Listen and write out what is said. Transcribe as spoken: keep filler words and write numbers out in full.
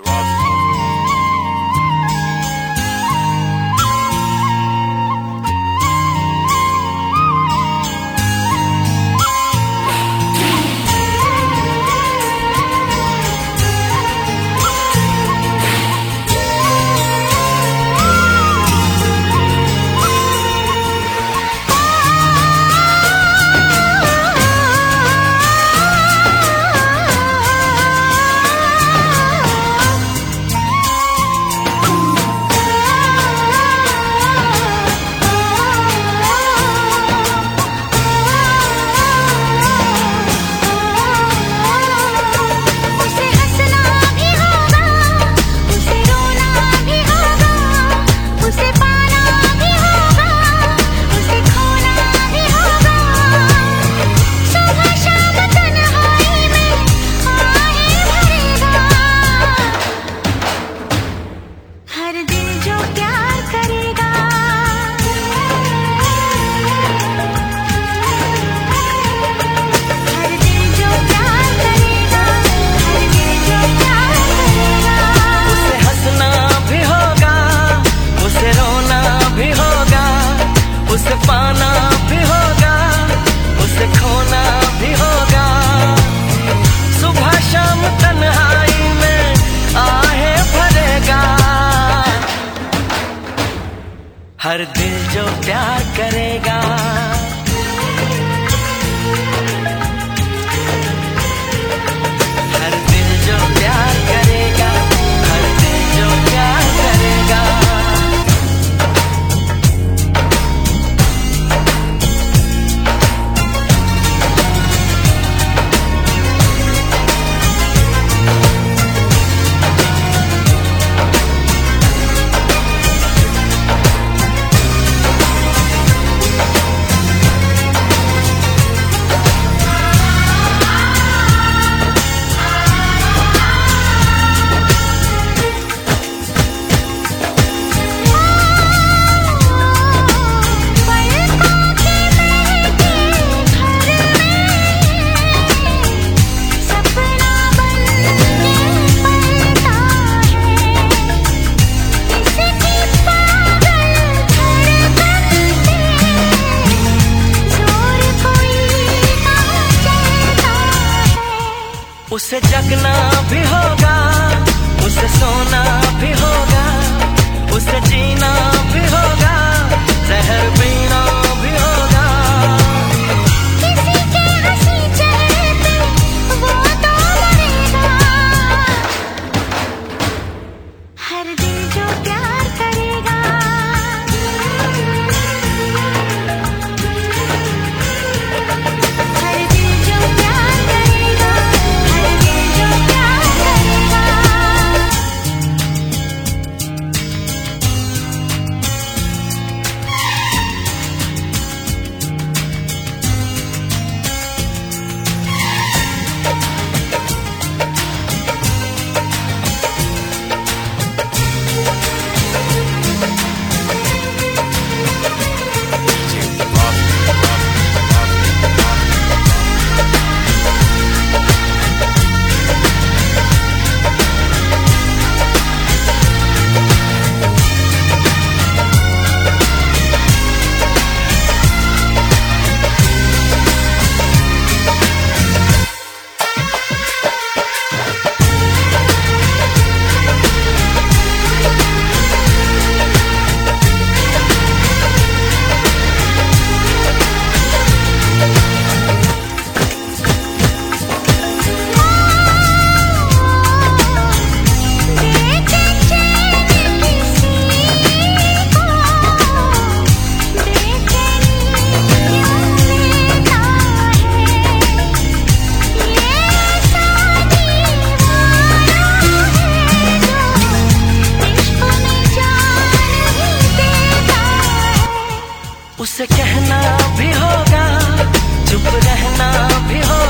हर दिल जो प्यार करेगा, हर दिल जो प्यार करेगा, हर दिल जो प्यार करेगा। उसे जगना भी होगा, उसे सोना भी होगा, उसे जीना भी होगा, जहर पीना भी होगा। किसी के हंसी चेहरे पे वो तो मरेगा, हर दिल जो प्यार करेगा, हर दिल जो प्यार करेगा, हर दिल जो प्यार करेगा। उसे कहना भी होगा, चुप रहना भी होगा।